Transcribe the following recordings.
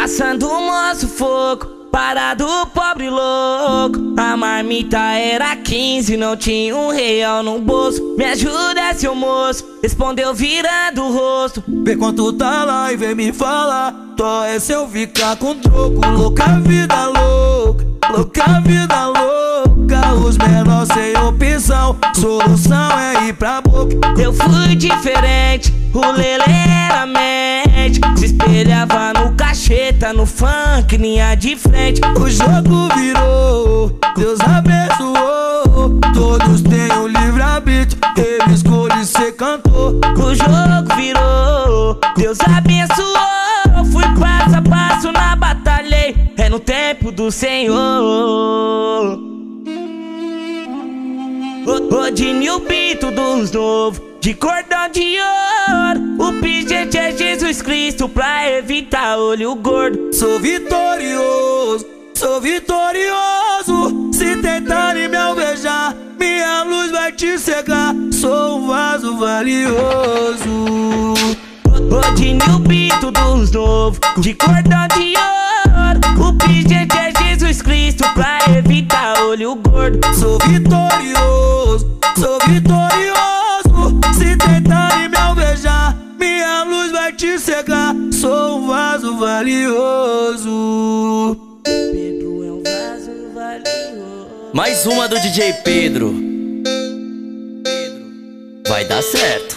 Passando o moço fogo, parado pobre louco. A marmita era 15, não tinha R$1 no bolso. Me ajuda, seu moço, respondeu virando o rosto. Vê quanto tá lá e vem me falar. Tó é se eu ficar com troco. Louca vida louca, louca vida louca. Os menores sem opção, solução é ir pra boca. Eu fui diferente, o Lelê era mente. Se espelhava no cacheta, no funk, linha de frente. O jogo virou, Deus abençoou. Todos têm o livre-arbítrio, ele escolhe ser cantor. O jogo virou, Deus abençoou. Fui passo a passo na batalha, é no tempo do Senhor. O Dinho Bito dos novos, de cordão de ouro. O pingente é Jesus Cristo pra evitar olho gordo. Sou vitorioso, sou vitorioso. Se tentarem me alvejar, minha luz vai te cegar. Sou um vaso valioso. O Dinho Bito dos novos, de cordão de ouro. O pingente é Jesus Cristo pra evitar olho gordo. Sou vitorioso, sou vitorioso. Se tentarem me alvejar, minha luz vai te cegar. Sou um vaso valioso. Pedro é um vaso valioso. Mais uma do DJ Pedro. Vai dar certo.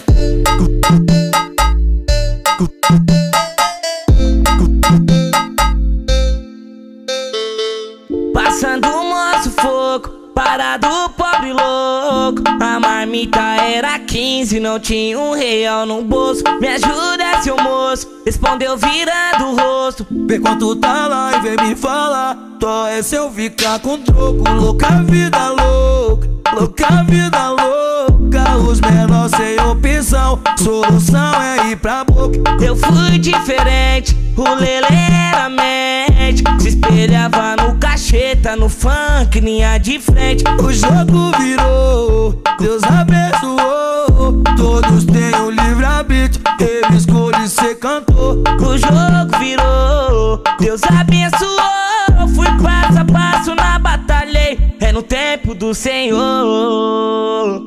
Passando o moço fogo, parado pobre louco. A marmita era 15, não tinha R$1 no bolso. Me ajuda, seu moço, respondeu virando o rosto. Vê quanto tá lá e vem me falar. Tó é se eu ficar com troco. Louca vida louca, louca vida louca. Os menores sem opção, solução é ir pra boca. Eu fui diferente, o Lelê era mente. Se espelhava no cacheta, no funk, linha de frente. O jogo virou, Deus abençoou. Todos têm o livre-arbítrio, ele escolhe ser cantor. O jogo virou, Deus abençoou. Fui passo a passo na batalha, é no tempo do Senhor.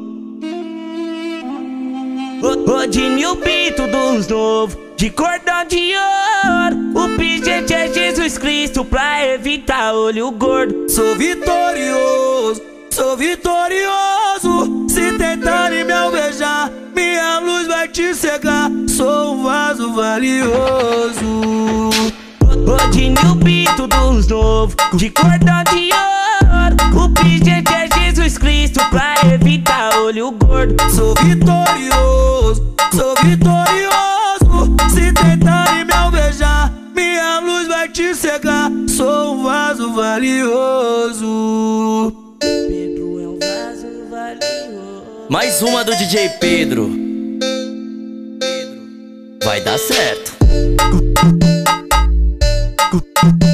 O Dinho Bito dos novos, de cordão de ouro. O pingente é Jesus Cristo pra evitar olho gordo. Sou vitorioso, sou vitorioso. Se tentarem me alvejar, minha luz vai te cegar. Sou um vaso valioso. O Dinho Bito dos novos, de cordão de ouro. O pingente é Jesus Cristo pra evitar olho gordo. Sou vitorioso, sou vitorioso. Se tentarem me alvejar, minha luz vai te cegar. Sou um vaso valioso. Pedro é um vaso valioso. Mais uma do DJ Pedro. Vai dar certo.